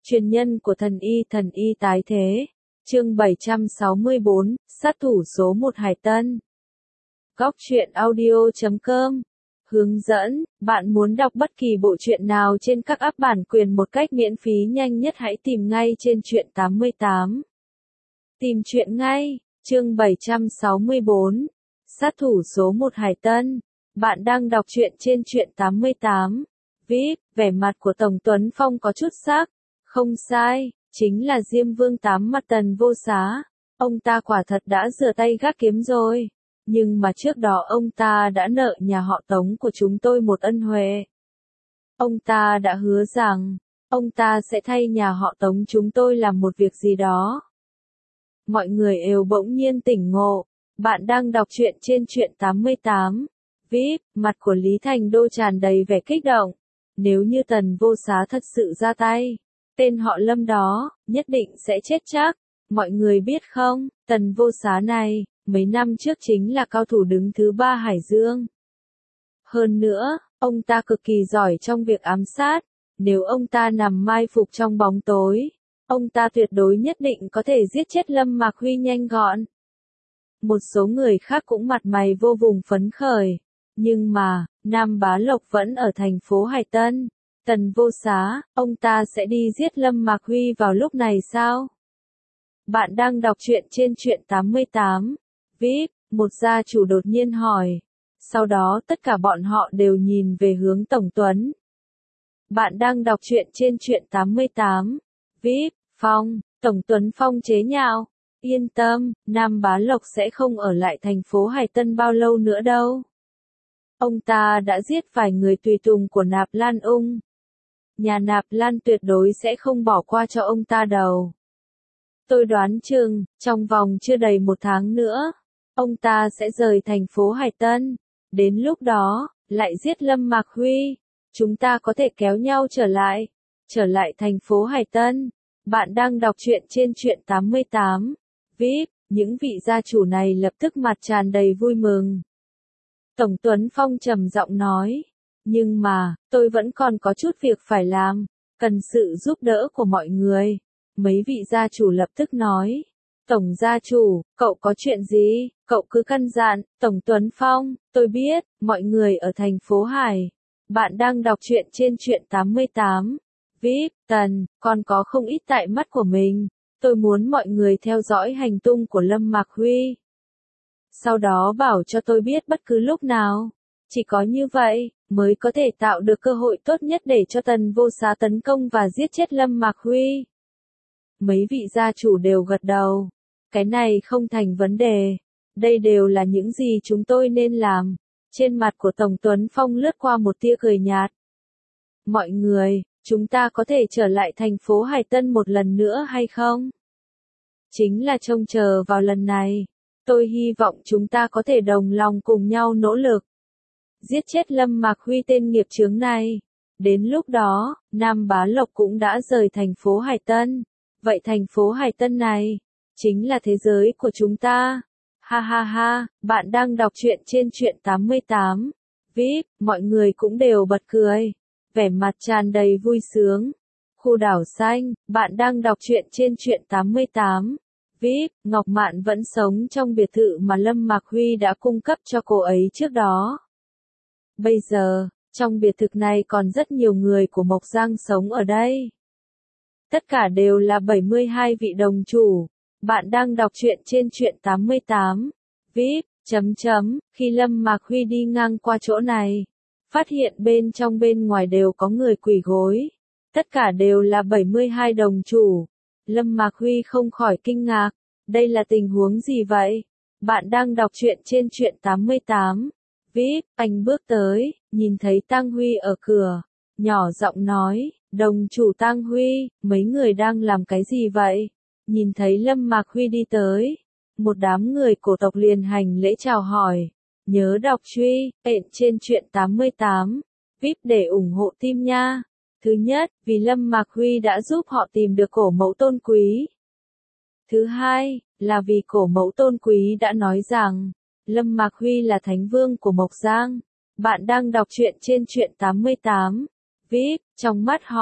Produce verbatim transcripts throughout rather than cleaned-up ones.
Truyền nhân của thần y thần y tái thế. Chương bảy trăm sáu mươi bốn, sát thủ số một Hải Tân. Góc truyện audio chấm com. Hướng dẫn, bạn muốn đọc bất kỳ bộ truyện nào trên các app bản quyền một cách miễn phí nhanh nhất hãy tìm ngay trên truyện tám mươi tám. Tìm truyện ngay, chương bảy trăm sáu mươi bốn, sát thủ số một Hải Tân. Bạn đang đọc truyện trên truyện tám mươi tám. vê i pê, vẻ mặt của Tổng Tuấn Phong có chút sắc. Không sai, chính là Diêm Vương tám mặt Tần Vô Xá. Ông ta quả thật đã rửa tay gác kiếm rồi. Nhưng mà trước đó ông ta đã nợ nhà họ Tống của chúng tôi một ân huệ. Ông ta đã hứa rằng, ông ta sẽ thay nhà họ Tống chúng tôi làm một việc gì đó. Mọi người đều bỗng nhiên tỉnh ngộ. Bạn đang đọc truyện trên truyện tám mươi tám. vê i pê, mặt của Lý Thành Đô tràn đầy vẻ kích động. Nếu như Tần Vô Xá thật sự ra tay, tên họ Lâm đó, nhất định sẽ chết chắc. Mọi người biết không, Tần Vô Xá này, mấy năm trước chính là cao thủ đứng thứ ba Hải Dương. Hơn nữa, ông ta cực kỳ giỏi trong việc ám sát. Nếu ông ta nằm mai phục trong bóng tối, ông ta tuyệt đối nhất định có thể giết chết Lâm Mạc Huy nhanh gọn. Một số người khác cũng mặt mày vô cùng phấn khởi. Nhưng mà, Nam Bá Lộc vẫn ở thành phố Hải Tân. Tần Vô Xá, ông ta sẽ đi giết Lâm Mạc Huy vào lúc này sao? Bạn đang đọc truyện trên truyện tám mươi tám. vê i pê, một gia chủ đột nhiên hỏi. Sau đó tất cả bọn họ đều nhìn về hướng Tổng Tuấn. Bạn đang đọc truyện trên truyện tám mươi tám. vê i pê, Phong, Tổng Tuấn Phong chế nhạo. Yên tâm, Nam Bá Lộc sẽ không ở lại thành phố Hải Tân bao lâu nữa đâu. Ông ta đã giết vài người tùy tùng của Nạp Lan Ung. Nhà Nạp Lan tuyệt đối sẽ không bỏ qua cho ông ta đâu. Tôi đoán chừng, trong vòng chưa đầy một tháng nữa, ông ta sẽ rời thành phố Hải Tân. Đến lúc đó, lại giết Lâm Mạc Huy. Chúng ta có thể kéo nhau trở lại. Trở lại thành phố Hải Tân. Bạn đang đọc truyện trên truyện tám mươi tám. vê i pê, những vị gia chủ này lập tức mặt tràn đầy vui mừng. Tổng Tuấn Phong trầm giọng nói. Nhưng mà, tôi vẫn còn có chút việc phải làm. Cần sự giúp đỡ của mọi người. Mấy vị gia chủ lập tức nói. Tổng gia chủ, cậu có chuyện gì? Cậu cứ căn dặn. Tổng Tuấn Phong, tôi biết, mọi người ở thành phố Hải. Bạn đang đọc truyện trên truyện tám mươi tám. vê i pê, Tần, còn có không ít tại mắt của mình. Tôi muốn mọi người theo dõi hành tung của Lâm Mạc Huy. Sau đó bảo cho tôi biết bất cứ lúc nào. Chỉ có như vậy, mới có thể tạo được cơ hội tốt nhất để cho Tần Vô Xá tấn công và giết chết Lâm Mạc Huy. Mấy vị gia chủ đều gật đầu. Cái này không thành vấn đề. Đây đều là những gì chúng tôi nên làm. Trên mặt của Tổng Tuấn Phong lướt qua một tia cười nhạt. Mọi người, chúng ta có thể trở lại thành phố Hải Tân một lần nữa hay không? Chính là trông chờ vào lần này. Tôi hy vọng chúng ta có thể đồng lòng cùng nhau nỗ lực. Giết chết Lâm Mạc Huy tên nghiệp chướng này. Đến lúc đó, Nam Bá Lộc cũng đã rời thành phố Hải Tân. Vậy thành phố Hải Tân này, chính là thế giới của chúng ta. Ha ha ha, bạn đang đọc truyện trên truyện tám mươi tám. vê i pê, mọi người cũng đều bật cười. Vẻ mặt tràn đầy vui sướng. Khu đảo xanh, bạn đang đọc truyện trên truyện tám mươi tám. vê i pê, Ngọc Mạn vẫn sống trong biệt thự mà Lâm Mạc Huy đã cung cấp cho cô ấy trước đó. Bây giờ, trong biệt thự này còn rất nhiều người của Mộc Giang sống ở đây. Tất cả đều là bảy mươi hai vị đồng chủ. Bạn đang đọc truyện trên truyện tám mươi tám. vê i pê, chấm chấm, khi Lâm Mạc Huy đi ngang qua chỗ này, phát hiện bên trong bên ngoài đều có người quỳ gối. Tất cả đều là bảy mươi hai đồng chủ. Lâm Mạc Huy không khỏi kinh ngạc. Đây là tình huống gì vậy? Bạn đang đọc truyện trên truyện tám mươi tám. vê i pê, anh bước tới, nhìn thấy Tang Huy ở cửa. Nhỏ giọng nói, đồng chủ Tang Huy, mấy người đang làm cái gì vậy? Nhìn thấy Lâm Mạc Huy đi tới. Một đám người cổ tộc liền hành lễ chào hỏi. Nhớ đọc truy, ện trên truyện tám mươi tám. vê i pê để ủng hộ team nha. Thứ nhất, vì Lâm Mạc Huy đã giúp họ tìm được cổ mẫu tôn quý. Thứ hai, là vì cổ mẫu tôn quý đã nói rằng, Lâm Mạc Huy là thánh vương của Mộc Giang. Bạn đang đọc truyện trên truyện tám mươi tám. vê i pê, trong mắt họ,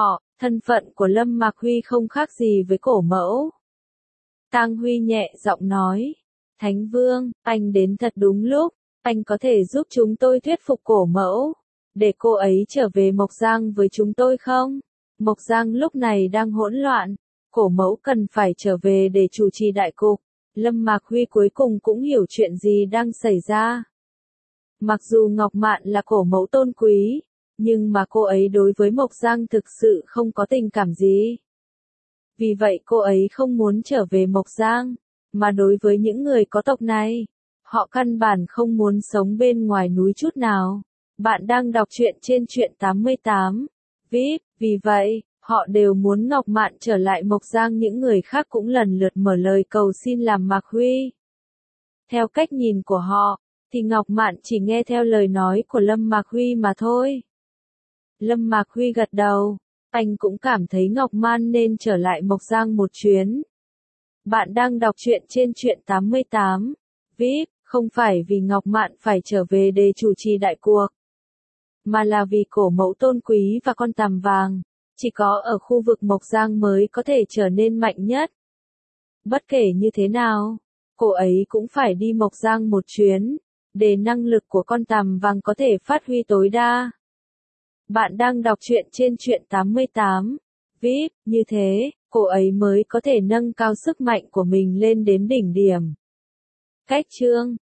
Thân phận của Lâm Mạc Huy không khác gì với cổ mẫu. Tang Huy nhẹ giọng nói. Thánh Vương, anh đến thật đúng lúc, anh có thể giúp chúng tôi thuyết phục cổ mẫu, để cô ấy trở về Mộc Giang với chúng tôi không? Mộc Giang lúc này đang hỗn loạn, cổ mẫu cần phải trở về để chủ trì đại cục. Lâm Mạc Huy cuối cùng cũng hiểu chuyện gì đang xảy ra. Mặc dù Ngọc Mạn là cổ mẫu tôn quý, nhưng mà cô ấy đối với Mộc Giang thực sự không có tình cảm gì. Vì vậy cô ấy không muốn trở về Mộc Giang, mà đối với những người có tộc này, họ căn bản không muốn sống bên ngoài núi chút nào. Bạn đang đọc truyện trên truyện tám mươi tám. vê i pê, vì vậy, họ đều muốn Ngọc Mạn trở lại Mộc Giang, những người khác cũng lần lượt mở lời cầu xin làm Mạc Huy. Theo cách nhìn của họ, thì Ngọc Mạn chỉ nghe theo lời nói của Lâm Mạc Huy mà thôi. Lâm Mạc Huy gật đầu, anh cũng cảm thấy Ngọc Mạn nên trở lại Mộc Giang một chuyến. Bạn đang đọc truyện trên truyện tám mươi tám. vê i pê, không phải vì Ngọc Mạn phải trở về để chủ trì đại cuộc, mà là vì cổ mẫu tôn quý và con tằm vàng, chỉ có ở khu vực Mộc Giang mới có thể trở nên mạnh nhất. Bất kể như thế nào, cô ấy cũng phải đi Mộc Giang một chuyến, để năng lực của con tằm vàng có thể phát huy tối đa. Bạn đang đọc truyện trên truyện tám mươi tám. vê i pê, như thế, cô ấy mới có thể nâng cao sức mạnh của mình lên đến đỉnh điểm. Cách chương